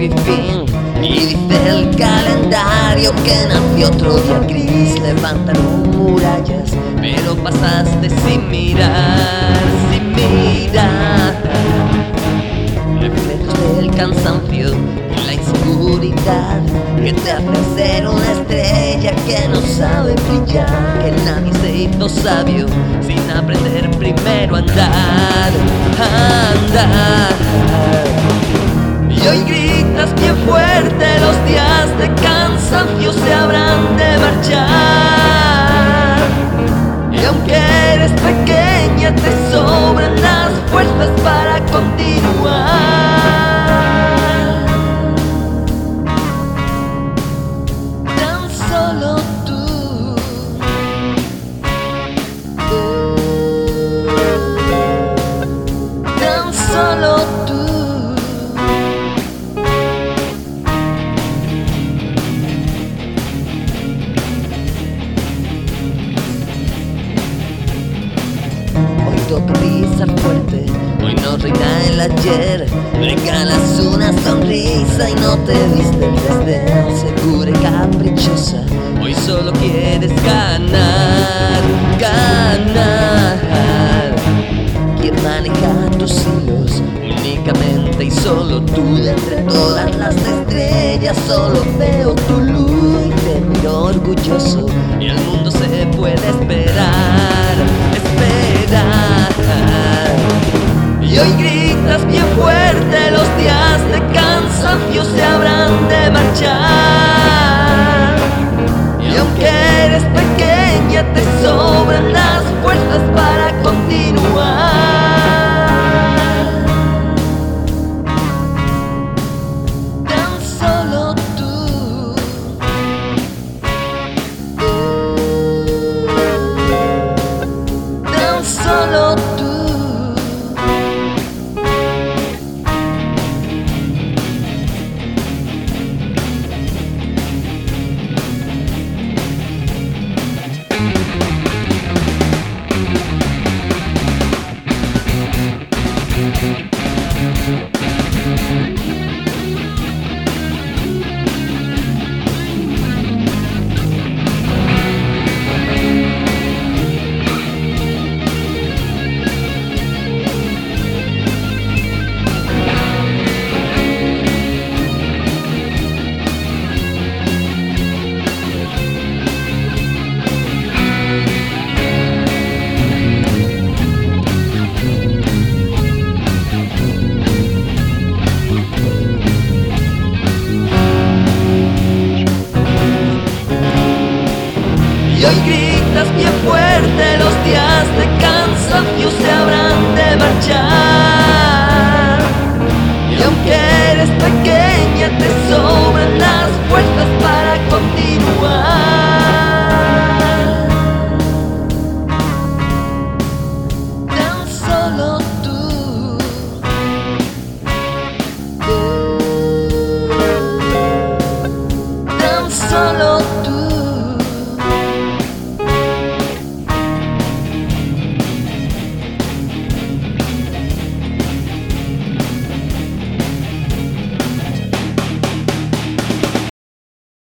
mi fin. Y dice el calendario que nació otro día gris. Levantaron murallas, pero pasaste sin mirar, sin mirar. Reflejos del cansancio y la inseguridad que te hacen ser una estrella que no sabe brillar. Que nadie se hizo sabio sin aprender primero a andar, a andar. Y hoy gritas bien fuerte, los días de cansancio se habrán de marchar. Y aunque eres pequeña te sobran las fuerzas para continuar. Tan solo tú, tan solo tú. Toca pisar fuerte, hoy no reina el ayer. Regalas una sonrisa y no te viste el desdén. Segura y caprichosa, hoy solo quieres ganar, ganar. ¿Quién maneja tus hilos? Únicamente y solo tú. De entre todas las estrellas solo veo tu luz y te miro orgulloso. Y el mundo se puede esperar, esperar. Y hoy gritas bien fuerte, los días de cansancio se habrán de marchar. Y aunque eres pequeña te sobran las fuerzas para continuar. Tan solo tú, tan solo tú. Y hoy gritas bien fuerte, los días de cansancio se habrán de marchar. Y aunque eres pequeña te sobran las fuerzas para continuar.